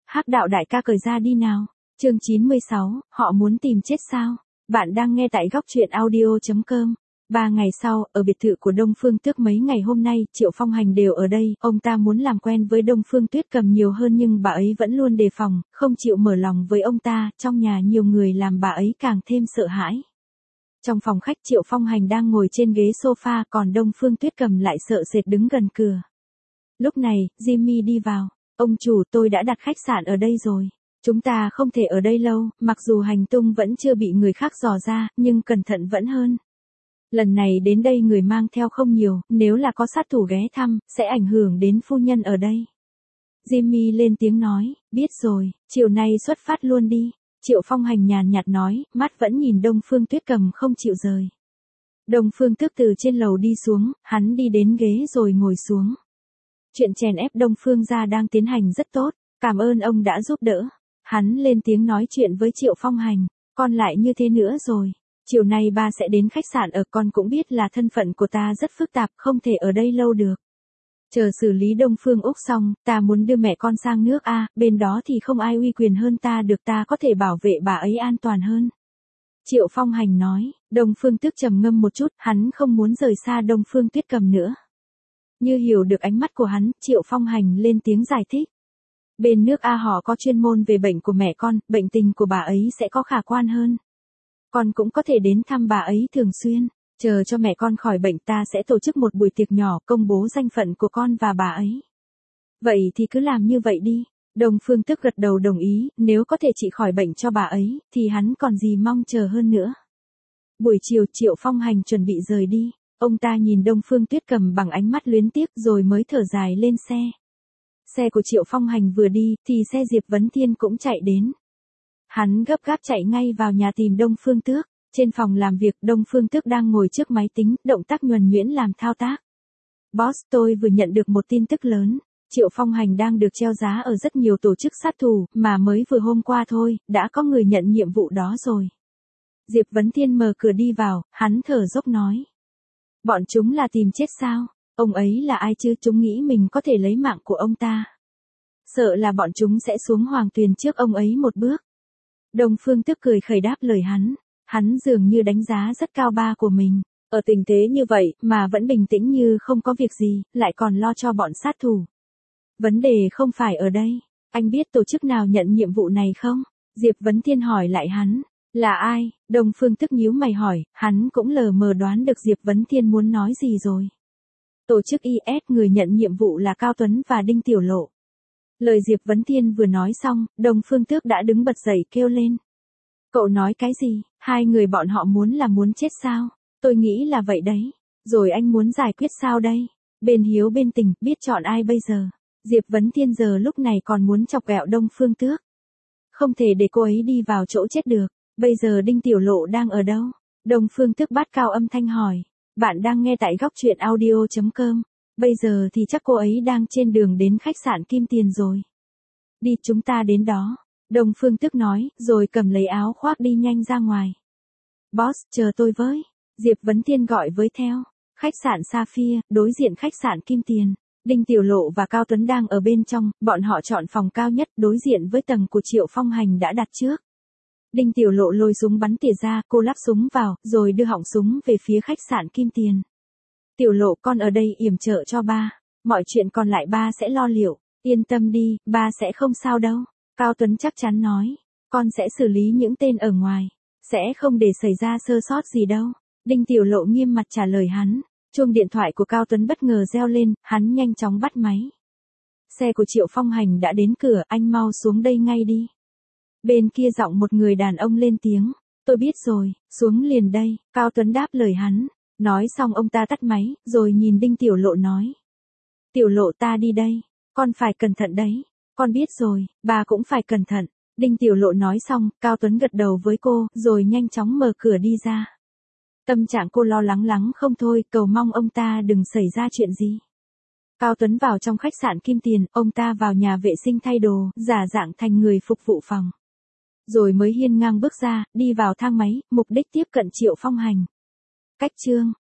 Hắc đạo đại ca cởi ra đi nào. Chương 96, họ muốn tìm chết sao? Bạn đang nghe tại góc truyện audio.com. 3 ngày sau, ở biệt thự của Đông Phương Tước mấy ngày hôm nay, Triệu Phong Hành đều ở đây, ông ta muốn làm quen với Đông Phương Tuyết Cầm nhiều hơn nhưng bà ấy vẫn luôn đề phòng, không chịu mở lòng với ông ta, trong nhà nhiều người làm bà ấy càng thêm sợ hãi. Trong phòng khách Triệu Phong Hành đang ngồi trên ghế sofa còn Đông Phương Tuyết Cầm lại sợ sệt đứng gần cửa. Lúc này, Jimmy đi vào. Ông chủ, tôi đã đặt khách sạn ở đây rồi. Chúng ta không thể ở đây lâu, mặc dù hành tung vẫn chưa bị người khác dò ra, nhưng cẩn thận vẫn hơn. Lần này đến đây người mang theo không nhiều, nếu là có sát thủ ghé thăm, sẽ ảnh hưởng đến phu nhân ở đây. Jimmy lên tiếng nói, biết rồi, chiều nay xuất phát luôn đi. Triệu Phong Hành nhàn nhạt nói, mắt vẫn nhìn Đông Phương Tuyết Cầm không chịu rời. Đông Phương Tước từ trên lầu đi xuống, hắn đi đến ghế rồi ngồi xuống. Chuyện chèn ép Đông Phương gia đang tiến hành rất tốt, cảm ơn ông đã giúp đỡ. Hắn lên tiếng nói chuyện với Triệu Phong Hành, con lại như thế nữa rồi. Chiều nay ba sẽ đến khách sạn ở, con cũng biết là thân phận của ta rất phức tạp, không thể ở đây lâu được. Chờ xử lý Đông Phương Úc xong, ta muốn đưa mẹ con sang nước A, bên đó thì không ai uy quyền hơn ta được, ta có thể bảo vệ bà ấy an toàn hơn. Triệu Phong Hành nói, Đông Phương Tước trầm ngâm một chút, hắn không muốn rời xa Đông Phương Tuyết Cầm nữa. Như hiểu được ánh mắt của hắn, Triệu Phong Hành lên tiếng giải thích. Bên nước A họ có chuyên môn về bệnh của mẹ con, bệnh tình của bà ấy sẽ có khả quan hơn. Con cũng có thể đến thăm bà ấy thường xuyên, chờ cho mẹ con khỏi bệnh ta sẽ tổ chức một buổi tiệc nhỏ công bố danh phận của con và bà ấy. Vậy thì cứ làm như vậy đi. Đông Phương Tước gật đầu đồng ý, nếu có thể trị khỏi bệnh cho bà ấy, thì hắn còn gì mong chờ hơn nữa. Buổi chiều Triệu Phong Hành chuẩn bị rời đi. Ông ta nhìn Đông Phương Tuyết Cầm bằng ánh mắt luyến tiếc rồi mới thở dài lên xe. Xe của Triệu Phong Hành vừa đi, thì xe Diệp Vấn Thiên cũng chạy đến. Hắn gấp gáp chạy ngay vào nhà tìm Đông Phương Tước. Trên phòng làm việc, Đông Phương Tước đang ngồi trước máy tính, động tác nhuần nhuyễn làm thao tác. Boss, tôi vừa nhận được một tin tức lớn. Triệu Phong Hành đang được treo giá ở rất nhiều tổ chức sát thủ, mà mới vừa hôm qua thôi, đã có người nhận nhiệm vụ đó rồi. Diệp Vấn Thiên mở cửa đi vào, hắn thở dốc nói. Bọn chúng là tìm chết sao? Ông ấy là ai chứ? Chúng nghĩ mình có thể lấy mạng của ông ta. Sợ là bọn chúng sẽ xuống hoàng tuyền trước ông ấy một bước. Đông Phương Tước cười khẩy đáp lời hắn. Hắn dường như đánh giá rất cao ba của mình. Ở tình thế như vậy mà vẫn bình tĩnh như không có việc gì, lại còn lo cho bọn sát thủ. Vấn đề không phải ở đây. Anh biết tổ chức nào nhận nhiệm vụ này không? Diệp Vấn Thiên hỏi lại hắn. Là ai? Đông Phương Tước nhíu mày hỏi, hắn cũng lờ mờ đoán được Diệp Vấn Thiên muốn nói gì rồi. Tổ chức IS người nhận nhiệm vụ là Cao Tuấn và Đinh Tiểu Lộ. Lời Diệp Vấn Thiên vừa nói xong, Đông Phương Tước đã đứng bật dậy kêu lên. Cậu nói cái gì? Hai người bọn họ muốn chết sao? Tôi nghĩ là vậy đấy. Rồi anh muốn giải quyết sao đây? Bên hiếu bên tình, biết chọn ai bây giờ? Diệp Vấn Thiên giờ lúc này còn muốn chọc ghẹo Đông Phương Tước. Không thể để cô ấy đi vào chỗ chết được. Bây giờ Đinh Tiểu Lộ đang ở đâu? Đông Phương Tước bát cao âm thanh hỏi. Bạn đang nghe tại góc truyện audio.com. Bây giờ thì chắc cô ấy đang trên đường đến khách sạn Kim Tiền rồi. Đi, chúng ta đến đó. Đông Phương Tước nói, rồi cầm lấy áo khoác đi nhanh ra ngoài. Boss, chờ tôi với. Diệp Vấn Thiên gọi với theo. Khách sạn Sapphire, đối diện khách sạn Kim Tiền. Đinh Tiểu Lộ và Cao Tuấn đang ở bên trong, bọn họ chọn phòng cao nhất đối diện với tầng của Triệu Phong Hành đã đặt trước. Đinh Tiểu Lộ lôi súng bắn tỉa ra, cô lắp súng vào, rồi đưa họng súng về phía khách sạn Kim Tiền. Tiểu Lộ, con ở đây yểm trợ cho ba. Mọi chuyện còn lại ba sẽ lo liệu. Yên tâm đi, ba sẽ không sao đâu. Cao Tuấn chắc chắn nói. Con sẽ xử lý những tên ở ngoài. Sẽ không để xảy ra sơ sót gì đâu. Đinh Tiểu Lộ nghiêm mặt trả lời hắn. Chuông điện thoại của Cao Tuấn bất ngờ reo lên, hắn nhanh chóng bắt máy. Xe của Triệu Phong Hành đã đến cửa, anh mau xuống đây ngay đi. Bên kia giọng một người đàn ông lên tiếng. Tôi biết rồi, xuống liền đây. Cao Tuấn đáp lời hắn. Nói xong ông ta tắt máy, rồi nhìn Đinh Tiểu Lộ nói. Tiểu Lộ, ta đi đây. Con phải cẩn thận đấy. Con biết rồi, bà cũng phải cẩn thận. Đinh Tiểu Lộ nói xong, Cao Tuấn gật đầu với cô, rồi nhanh chóng mở cửa đi ra. Tâm trạng cô lo lắng không thôi, cầu mong ông ta đừng xảy ra chuyện gì. Cao Tuấn vào trong khách sạn Kim Tiền, ông ta vào nhà vệ sinh thay đồ, giả dạng thành người phục vụ phòng. Rồi mới hiên ngang bước ra, đi vào thang máy, mục đích tiếp cận Triệu Phong Hành. Cách chương